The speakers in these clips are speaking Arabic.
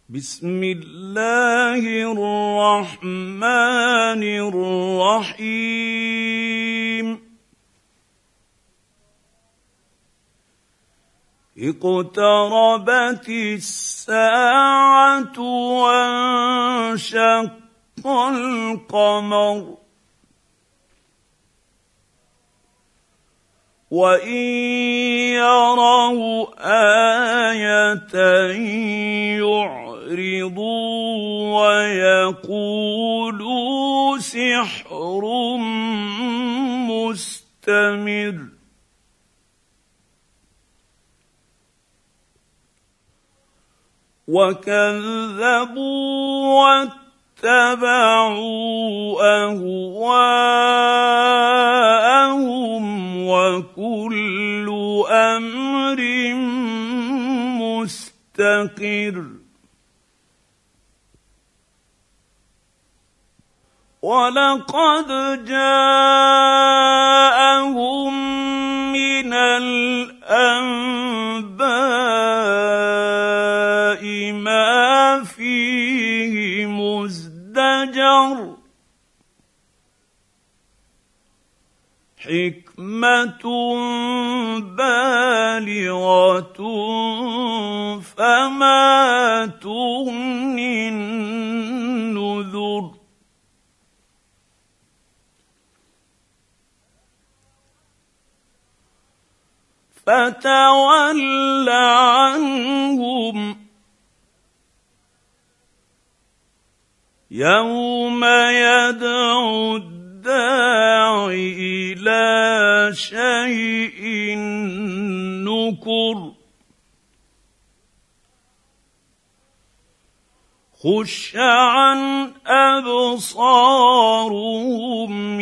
بسم الله الرحمن الرحيم اقتربت الساعة وانشق القمر وإن يروا آية يعرضوا ويقولوا سحر مستمر وكذبوا واتبعوا أهواءهم وكل أمر مستقر ولقد جاءهم من الأنباء ما فيه مزدجر حكمة بالغة فما تغني النذر فتول عنهم يوم يدعو الداع إلى شيء نكر خش عن أبصارهم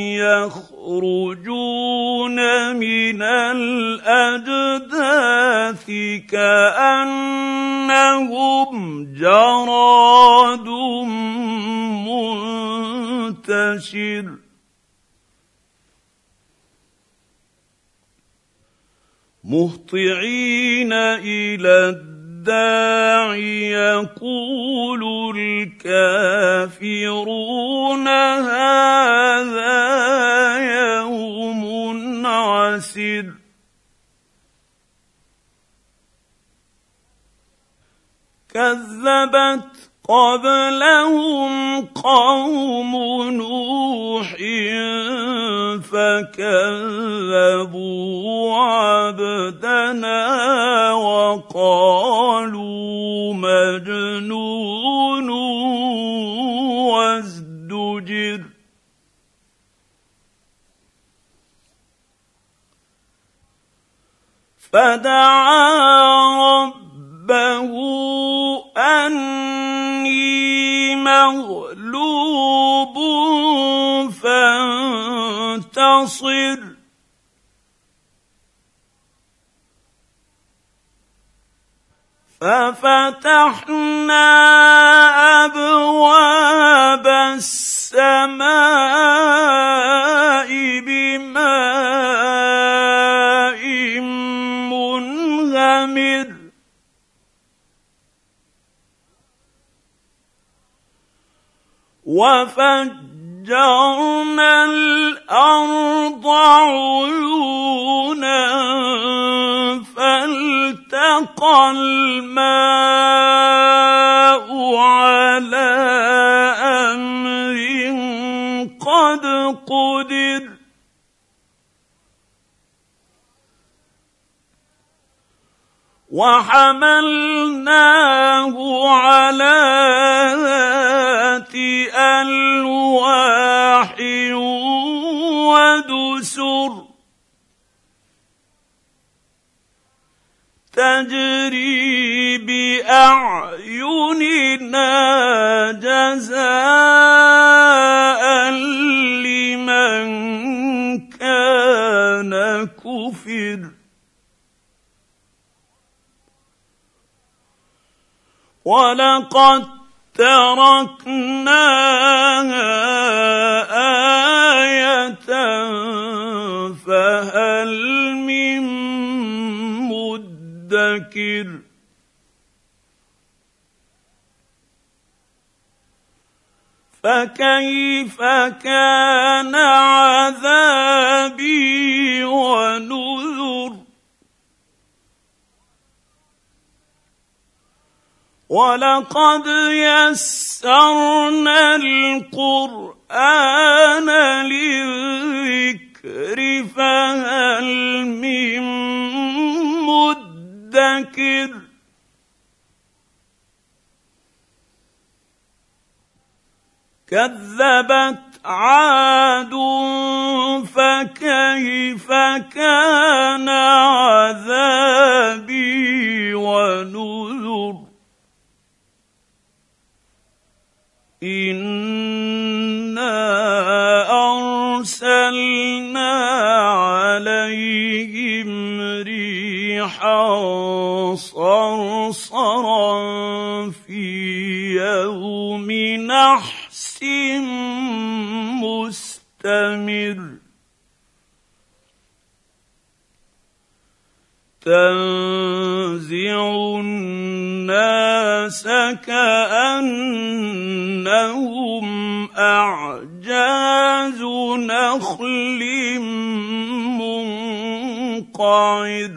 يخرجون من الأجداث كأنهم جراد منتشر مهطعين إلى الداع يقول الكافرون هذا يوم عسر كذبت قبلهم قوم نوح فكذبوا عبدنا وقالوا مجنون وازدجر فدعا ربه أني مغلوب فانتصر ففتحنا أبواب السماء بماء منهمر وفجرنا الأرض عيونا فالتقى الماء على أمر قد قدر وحملناه على ذات ألواح ودسر تجري بأعيننا جزاء لمن كان كفر ولقد تركناها آية فهل من مدكر فكيف كان عذابي ونذر ولقد يسرنا القرآن للذكر فهل من مدكر كذبت عاد فكيف كان عذابي ونذر إنا أرسلنا عليهم ريحا صرصرا في يوم نحس مستمر تنزع الناس كأنهم أعجاز نخل منقعر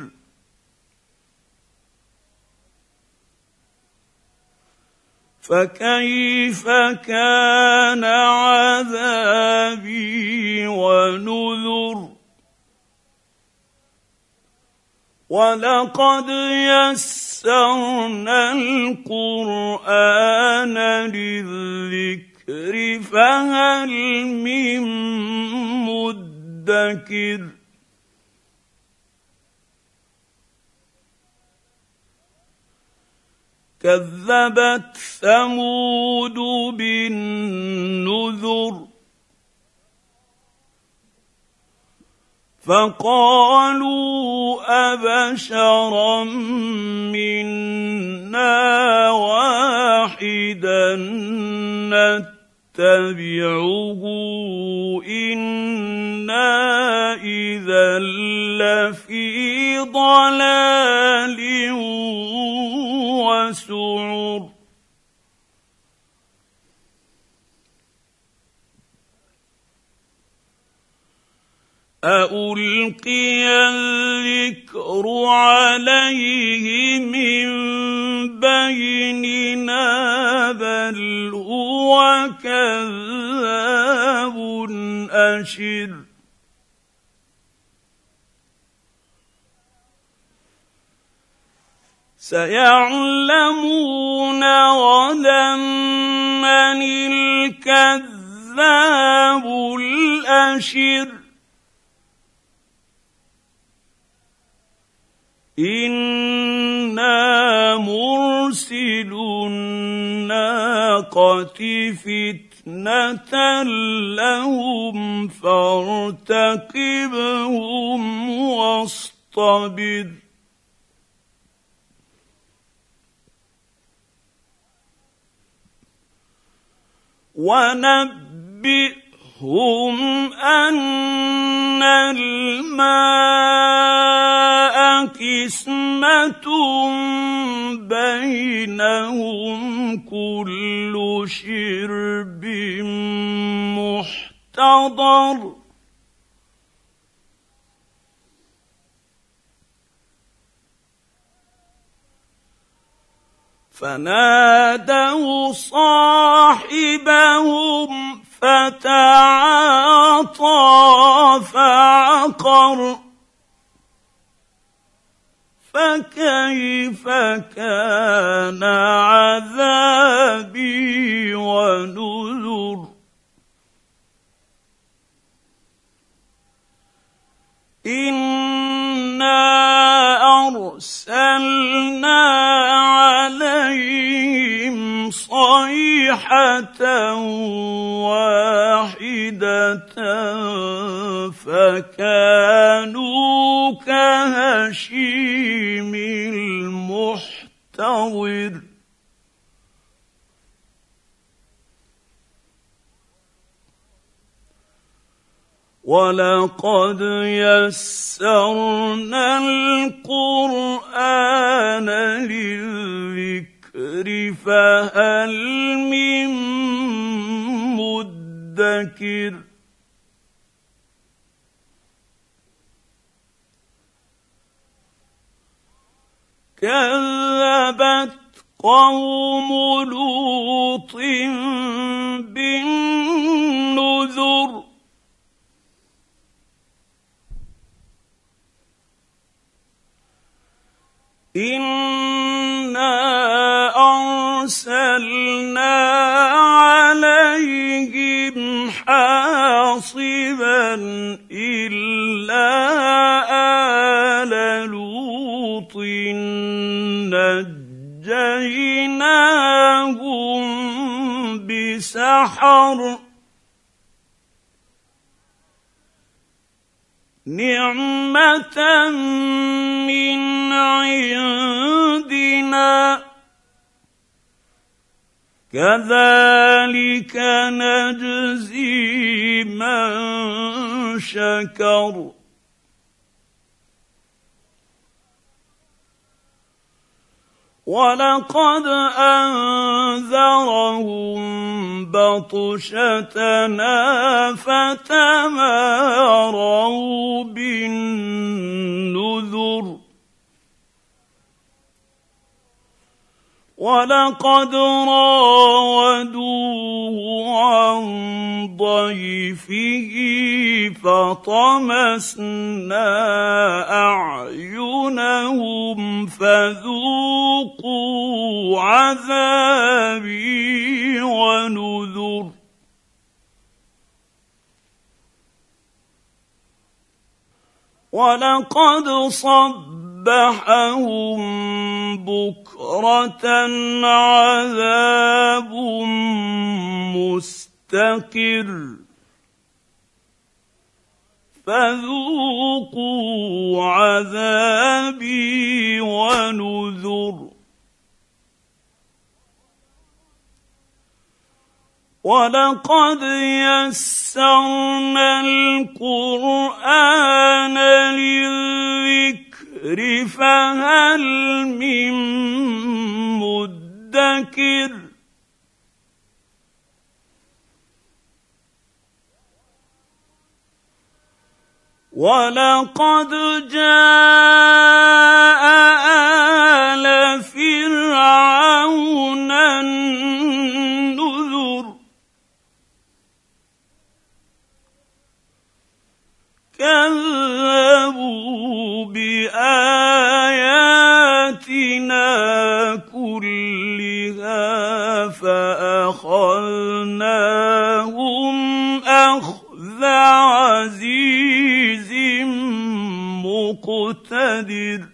فكيف كان عذابي ونذر ولقد يسرنا القرآن للذكر فهل من مدكر كذبت ثمود بالنذر فقالوا أبشرا منا واحدا نتبعه إنا إذا لفي ضلال وسعر أألقي الذكر عليه من بيننا بل هو كذاب أشر سيعلمون غدا من الكذاب الأشر إنا مرسل الناقة فتنة لهم فارتقبهم واصطبر ونبئهم أن الماء قسمة بينهم كل شرب محتضر فنادوا صاحبهم فتعاطى فعقر فكيف كان عذابي ونذر إنا أرسلنا عليهم صيحة واحدة فكانوا كهشيم المحتضر ولقد يسرنا القرآن للذكر فهل من مدكر كذبت قوم لوط بالنذر إنا أرسلنا عليهم حاصبا إلا آل لوط نجيناهم بسحر نعمة من عندنا كذلك نجزي من شكر ولقد أنذرهم بطشتنا فتماروا بالنذر ولقد راودوه عن ضيفه فطمسنا أعينهم فذوقوا عذابي ونذر ولقد صبحهم بكرة عذاب مستقر فذوقوا عذابي ونذر ولقد يسرنا القرآن للذكر فهل من مدكر ولقد جاء آل فرعون النذر كذبوا بآياتنا كلها فأخذناهم أخذ عزيز مقتدر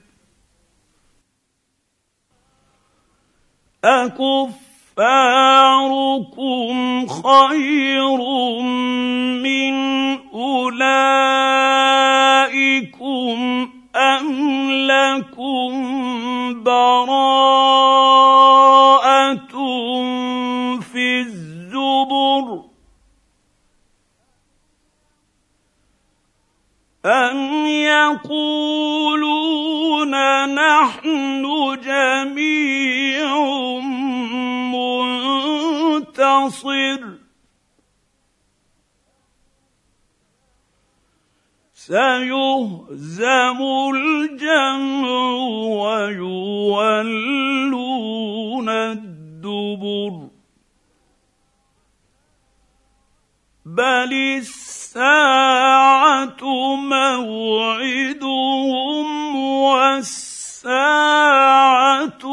أكفاركم خير من أولئكم أم لكم براءة في الزبر أم يقولون نحن جميع منتصر سيهزم الجمع ويولون الدبر بل الساعة موعدهم والساعة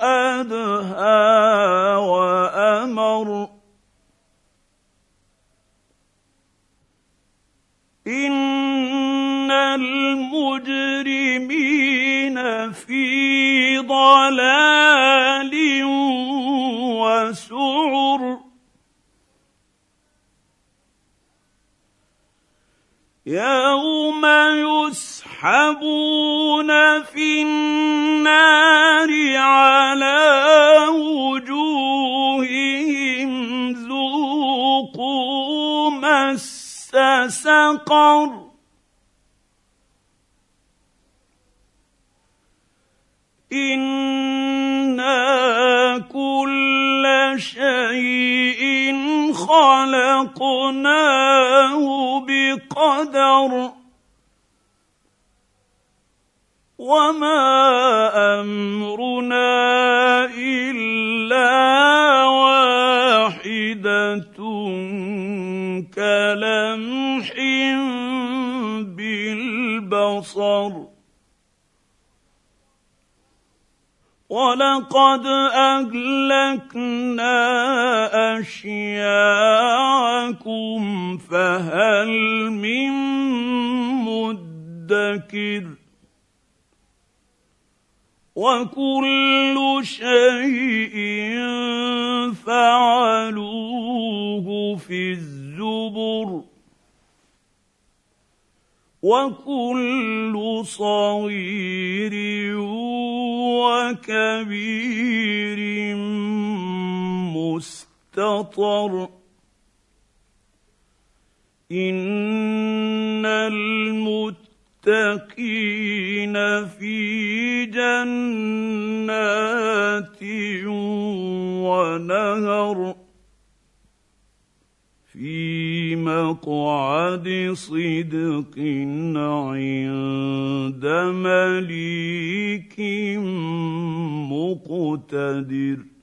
أدهى وأمر إن المجرمين في ضلال وسعر يوم يسحبون في النار على وجوههم ذوقوا مس سقر إنا كل شيء خلقناه خلقناه بقدر وما أمرنا إلا واحدة كلمح بالبصر ولقد أهلكنا أشياعكم فهل من مدكر وكل شيء فعلوه في الزبر وكل صغير وكبير مستطر إن المتقين في جنات ونهر في مقعد صدق عند مليك مقتدر.